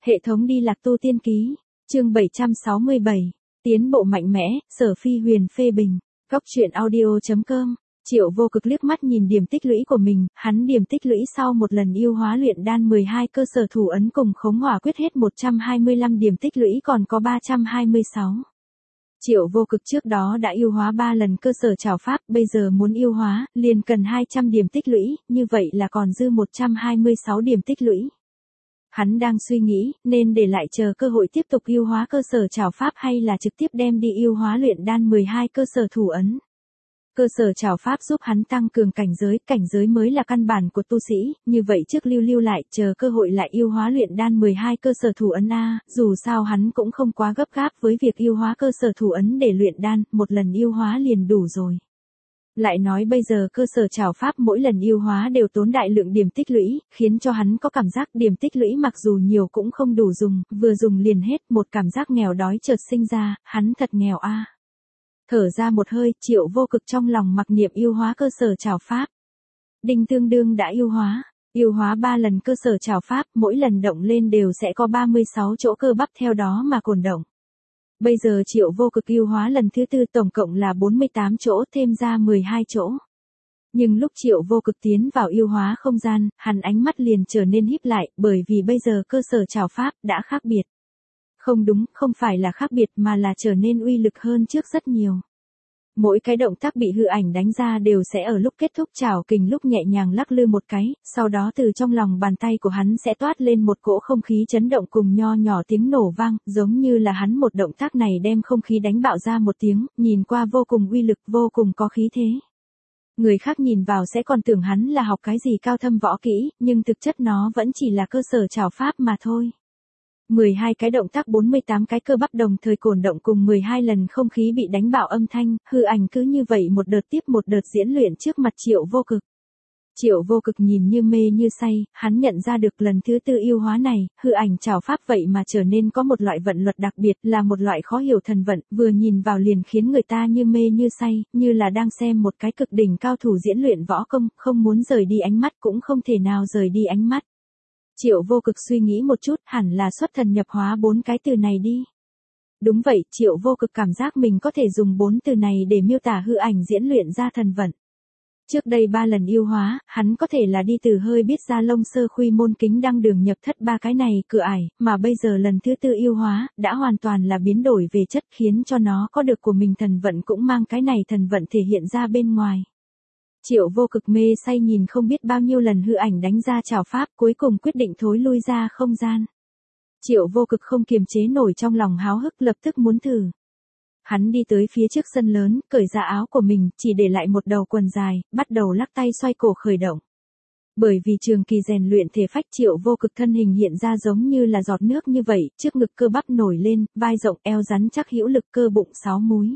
Hệ thống đi lạc tu tiên ký, chương 767, tiến bộ mạnh mẽ, Sở Phi Huyền phê bình, góc truyện audio.com. Triệu Vô Cực liếc mắt nhìn điểm tích lũy của mình, hắn điểm tích lũy sau một lần yêu hóa luyện đan 12 cơ sở thủ ấn cùng khống hỏa quyết hết 125 điểm tích lũy còn có 326. Triệu Vô Cực trước đó đã yêu hóa 3 lần cơ sở trảo pháp, bây giờ muốn yêu hóa, liền cần 200 điểm tích lũy, như vậy là còn dư 126 điểm tích lũy. Hắn đang suy nghĩ, nên để lại chờ cơ hội tiếp tục yêu hóa cơ sở trảo pháp hay là trực tiếp đem đi yêu hóa luyện đan 12 cơ sở thủ ấn. Cơ sở trảo pháp giúp hắn tăng cường cảnh giới mới là căn bản của tu sĩ, như vậy trước lưu lại, chờ cơ hội lại yêu hóa luyện đan 12 cơ sở thủ ấn a, dù sao hắn cũng không quá gấp gáp với việc yêu hóa cơ sở thủ ấn để luyện đan, một lần yêu hóa liền đủ rồi. Lại nói bây giờ cơ sở trảo pháp mỗi lần yêu hóa đều tốn đại lượng điểm tích lũy, khiến cho hắn có cảm giác điểm tích lũy mặc dù nhiều cũng không đủ dùng, vừa dùng liền hết, một cảm giác nghèo đói chợt sinh ra, hắn thật nghèo a. Thở ra một hơi, Triệu Vô Cực trong lòng mặc niệm yêu hóa cơ sở trảo pháp. Đinh tương đương đã yêu hóa 3 lần cơ sở trảo pháp, mỗi lần động lên đều sẽ có 36 chỗ cơ bắp theo đó mà cồn động. Bây giờ Triệu Vô Cực yêu hóa lần thứ 4 tổng cộng là 48 chỗ thêm ra 12 chỗ. Nhưng lúc Triệu Vô Cực tiến vào yêu hóa không gian, hắn ánh mắt liền trở nên híp lại, bởi vì bây giờ cơ sở trảo pháp đã khác biệt. Không đúng, không phải là khác biệt mà là trở nên uy lực hơn trước rất nhiều. Mỗi cái động tác bị hư ảnh đánh ra đều sẽ ở lúc kết thúc trảo kình lúc nhẹ nhàng lắc lư một cái, sau đó từ trong lòng bàn tay của hắn sẽ toát lên một cỗ không khí chấn động cùng nho nhỏ tiếng nổ vang, giống như là hắn một động tác này đem không khí đánh bạo ra một tiếng, nhìn qua vô cùng uy lực, vô cùng có khí thế. Người khác nhìn vào sẽ còn tưởng hắn là học cái gì cao thâm võ kỹ, nhưng thực chất nó vẫn chỉ là cơ sở trảo pháp mà thôi. 12 cái động tác 48 cái cơ bắp đồng thời cổn động cùng 12 lần không khí bị đánh bạo âm thanh, hư ảnh cứ như vậy một đợt tiếp một đợt diễn luyện trước mặt Triệu Vô Cực. Triệu Vô Cực nhìn như mê như say, hắn nhận ra được lần thứ 4 yêu hóa này, hư ảnh trảo pháp vậy mà trở nên có một loại vận luật đặc biệt, là một loại khó hiểu thần vận, vừa nhìn vào liền khiến người ta như mê như say, như là đang xem một cái cực đỉnh cao thủ diễn luyện võ công, không muốn rời đi ánh mắt cũng không thể nào rời đi ánh mắt. Triệu Vô Cực suy nghĩ một chút, hẳn là xuất thần nhập hóa 4 cái từ này đi. Đúng vậy, Triệu Vô Cực cảm giác mình có thể dùng 4 từ này để miêu tả hư ảnh diễn luyện ra thần vận. Trước đây 3 lần yêu hóa, hắn có thể là đi từ hơi biết ra lông sơ khuy môn kính đăng đường nhập thất 3 cái này cửa ải, mà bây giờ lần thứ 4 yêu hóa, đã hoàn toàn là biến đổi về chất khiến cho nó có được của mình thần vận cũng mang cái này thần vận thể hiện ra bên ngoài. Triệu Vô Cực mê say nhìn không biết bao nhiêu lần hư ảnh đánh ra trảo pháp, cuối cùng quyết định thối lui ra không gian. Triệu Vô Cực không kiềm chế nổi trong lòng háo hức lập tức muốn thử. Hắn đi tới phía trước sân lớn, cởi ra áo của mình, chỉ để lại một đầu quần dài, bắt đầu lắc tay xoay cổ khởi động. Bởi vì trường kỳ rèn luyện thể phách Triệu Vô Cực thân hình hiện ra giống như là giọt nước như vậy, trước ngực cơ bắp nổi lên, vai rộng eo rắn chắc hữu lực cơ bụng 6 múi.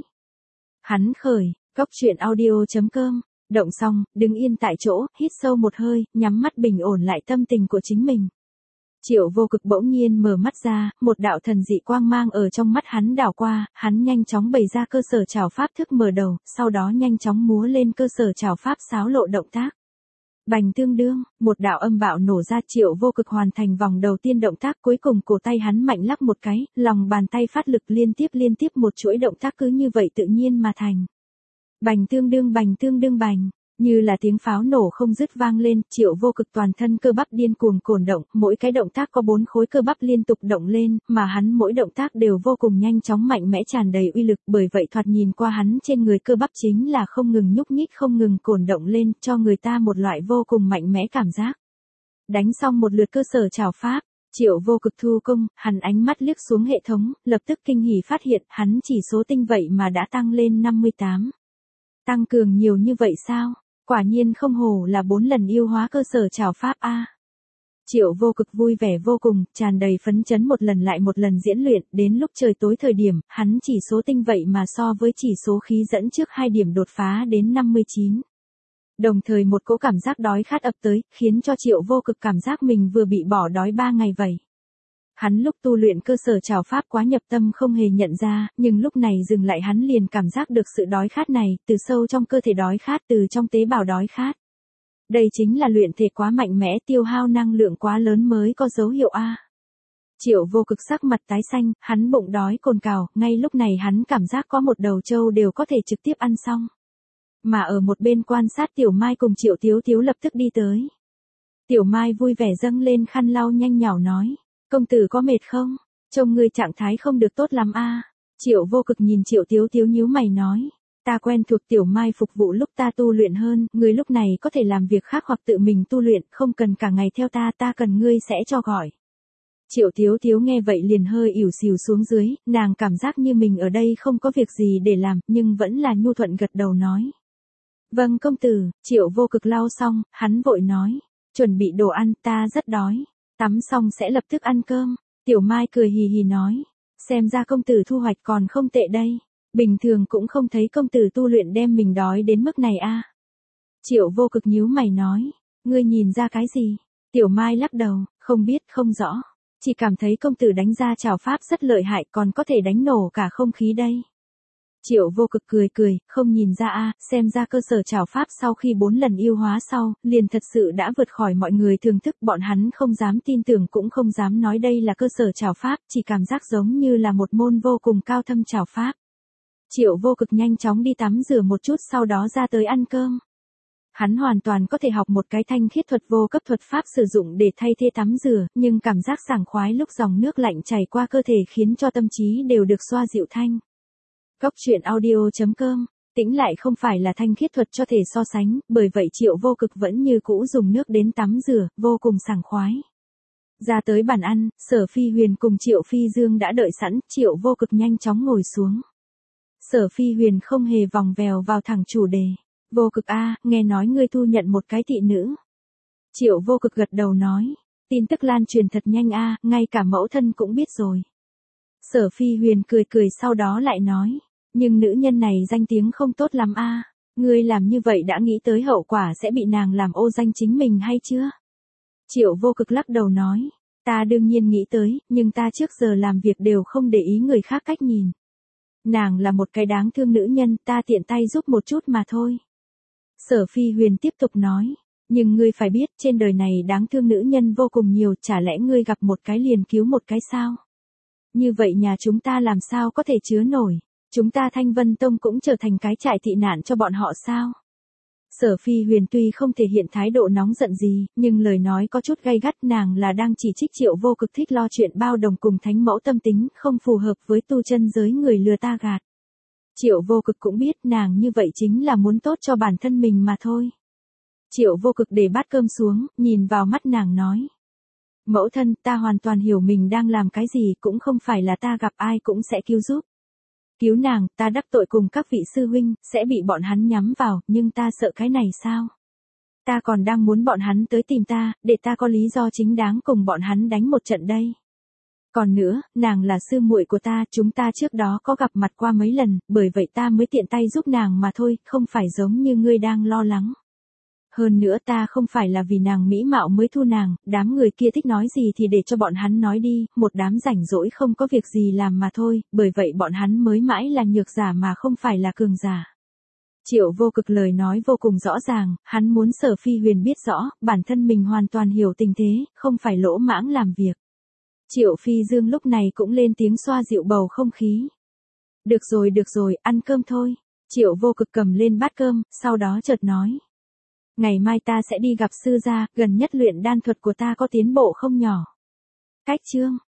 Hắn khởi, góc truyện audio.com. Động xong, đứng yên tại chỗ, hít sâu một hơi, nhắm mắt bình ổn lại tâm tình của chính mình. Triệu Vô Cực bỗng nhiên mở mắt ra, một đạo thần dị quang mang ở trong mắt hắn đảo qua, hắn nhanh chóng bày ra cơ sở trảo pháp thức mở đầu, sau đó nhanh chóng múa lên cơ sở trảo pháp xáo lộ động tác. Bành tương đương, một đạo âm bạo nổ ra, Triệu Vô Cực hoàn thành vòng đầu tiên động tác, cuối cùng cổ tay hắn mạnh lắc một cái, lòng bàn tay phát lực liên tiếp một chuỗi động tác cứ như vậy tự nhiên mà thành. Bành tương đương bành, như là tiếng pháo nổ không dứt vang lên, Triệu Vô Cực toàn thân cơ bắp điên cuồng cổn động, mỗi cái động tác có 4 khối cơ bắp liên tục động lên, mà hắn mỗi động tác đều vô cùng nhanh chóng mạnh mẽ tràn đầy uy lực, bởi vậy thoạt nhìn qua hắn trên người cơ bắp chính là không ngừng nhúc nhích không ngừng cổn động lên, cho người ta một loại vô cùng mạnh mẽ cảm giác. Đánh xong một lượt cơ sở trảo pháp, Triệu Vô Cực thu công, hắn ánh mắt liếc xuống hệ thống, lập tức kinh hỉ phát hiện, hắn chỉ số tinh vậy mà đã tăng lên 58. Tăng cường nhiều như vậy sao? Quả nhiên không hổ là 4 lần yêu hóa cơ sở trảo pháp a. Triệu Vô Cực vui vẻ vô cùng, tràn đầy phấn chấn một lần lại một lần diễn luyện, đến lúc trời tối thời điểm, hắn chỉ số tinh vậy mà so với chỉ số khí dẫn trước 2 điểm đột phá đến 59. Đồng thời một cỗ cảm giác đói khát ập tới, khiến cho Triệu Vô Cực cảm giác mình vừa bị bỏ đói 3 ngày vậy. Hắn lúc tu luyện cơ sở trảo pháp quá nhập tâm không hề nhận ra, nhưng lúc này dừng lại hắn liền cảm giác được sự đói khát này, từ sâu trong cơ thể đói khát, từ trong tế bào đói khát. Đây chính là luyện thể quá mạnh mẽ, tiêu hao năng lượng quá lớn mới có dấu hiệu a. Triệu Vô Cực sắc mặt tái xanh, hắn bụng đói cồn cào, ngay lúc này hắn cảm giác có một đầu trâu đều có thể trực tiếp ăn xong. Mà ở một bên quan sát Tiểu Mai cùng Triệu Tiếu Tiếu lập tức đi tới. Tiểu Mai vui vẻ dâng lên khăn lau nhanh nhảu nói, công tử có mệt không? Trông ngươi trạng thái không được tốt lắm a. Triệu Vô Cực nhìn Triệu Tiếu Tiếu nhíu mày nói, ta quen thuộc Tiểu Mai phục vụ lúc ta tu luyện hơn, ngươi lúc này có thể làm việc khác hoặc tự mình tu luyện, không cần cả ngày theo ta cần ngươi sẽ cho gọi. Triệu Tiếu Tiếu nghe vậy liền hơi ỉu xìu xuống dưới, nàng cảm giác như mình ở đây không có việc gì để làm, nhưng vẫn là nhu thuận gật đầu nói. Vâng công tử. Triệu Vô Cực lau xong, hắn vội nói, chuẩn bị đồ ăn, ta rất đói, tắm xong sẽ lập tức ăn cơm. Tiểu Mai cười hì hì nói, xem ra công tử thu hoạch còn không tệ đây, bình thường cũng không thấy công tử tu luyện đem mình đói đến mức này a. Triệu Vô Cực nhíu mày nói, ngươi nhìn ra cái gì? Tiểu Mai lắc đầu, không biết, không rõ, chỉ cảm thấy công tử đánh ra trảo pháp rất lợi hại, còn có thể đánh nổ cả không khí đây. Triệu Vô Cực cười, không nhìn ra a, xem ra cơ sở trảo pháp sau khi 4 lần yêu hóa sau, liền thật sự đã vượt khỏi mọi người thường thức, bọn hắn không dám tin tưởng cũng không dám nói đây là cơ sở trảo pháp, chỉ cảm giác giống như là một môn vô cùng cao thâm trảo pháp. Triệu Vô Cực nhanh chóng đi tắm rửa một chút sau đó ra tới ăn cơm. Hắn hoàn toàn có thể học một cái thanh khiết thuật vô cấp thuật pháp sử dụng để thay thế tắm rửa, nhưng cảm giác sảng khoái lúc dòng nước lạnh chảy qua cơ thể khiến cho tâm trí đều được xoa dịu thanh. Góc truyện audio.com, tĩnh lại không phải là thanh khiết thuật cho thể so sánh, bởi vậy Triệu Vô Cực vẫn như cũ dùng nước đến tắm rửa, vô cùng sảng khoái. Ra tới bàn ăn, Sở Phi Huyền cùng Triệu Phi Dương đã đợi sẵn, Triệu Vô Cực nhanh chóng ngồi xuống. Sở Phi Huyền không hề vòng vèo vào thẳng chủ đề. Vô Cực a, nghe nói ngươi thu nhận một cái thị nữ. Triệu Vô Cực gật đầu nói, tin tức lan truyền thật nhanh a, ngay cả mẫu thân cũng biết rồi. Sở Phi Huyền cười sau đó lại nói, nhưng nữ nhân này danh tiếng không tốt lắm a, ngươi làm như vậy đã nghĩ tới hậu quả sẽ bị nàng làm ô danh chính mình hay chưa? Triệu Vô Cực lắc đầu nói, ta đương nhiên nghĩ tới, nhưng ta trước giờ làm việc đều không để ý người khác cách nhìn. Nàng là một cái đáng thương nữ nhân, ta tiện tay giúp một chút mà thôi. Sở Phi Huyền tiếp tục nói, nhưng ngươi phải biết trên đời này đáng thương nữ nhân vô cùng nhiều, chả lẽ ngươi gặp một cái liền cứu một cái sao? Như vậy nhà chúng ta làm sao có thể chứa nổi, chúng ta Thanh Vân Tông cũng trở thành cái trại tị nạn cho bọn họ sao? Sở Phi Huyền tuy không thể hiện thái độ nóng giận gì, nhưng lời nói có chút gay gắt, nàng là đang chỉ trích Triệu Vô Cực thích lo chuyện bao đồng cùng thánh mẫu tâm tính, không phù hợp với tu chân giới người lừa ta gạt. Triệu Vô Cực cũng biết nàng như vậy chính là muốn tốt cho bản thân mình mà thôi. Triệu Vô Cực để bát cơm xuống, nhìn vào mắt nàng nói. Mẫu thân, ta hoàn toàn hiểu mình đang làm cái gì, cũng không phải là ta gặp ai cũng sẽ cứu giúp. Cứu nàng, ta đắc tội cùng các vị sư huynh, sẽ bị bọn hắn nhắm vào, nhưng ta sợ cái này sao? Ta còn đang muốn bọn hắn tới tìm ta, để ta có lý do chính đáng cùng bọn hắn đánh một trận đây. Còn nữa, nàng là sư muội của ta, chúng ta trước đó có gặp mặt qua mấy lần, bởi vậy ta mới tiện tay giúp nàng mà thôi, không phải giống như ngươi đang lo lắng. Hơn nữa ta không phải là vì nàng mỹ mạo mới thu nàng, đám người kia thích nói gì thì để cho bọn hắn nói đi, một đám rảnh rỗi không có việc gì làm mà thôi, bởi vậy bọn hắn mới mãi là nhược giả mà không phải là cường giả. Triệu Vô Cực lời nói vô cùng rõ ràng, hắn muốn Sở Phi Huyền biết rõ, bản thân mình hoàn toàn hiểu tình thế, không phải lỗ mãng làm việc. Triệu Phi Dương lúc này cũng lên tiếng xoa dịu bầu không khí. Được rồi, ăn cơm thôi. Triệu Vô Cực cầm lên bát cơm, sau đó chợt nói. Ngày mai ta sẽ đi gặp sư gia, gần nhất luyện đan thuật của ta có tiến bộ không nhỏ. Cách chương.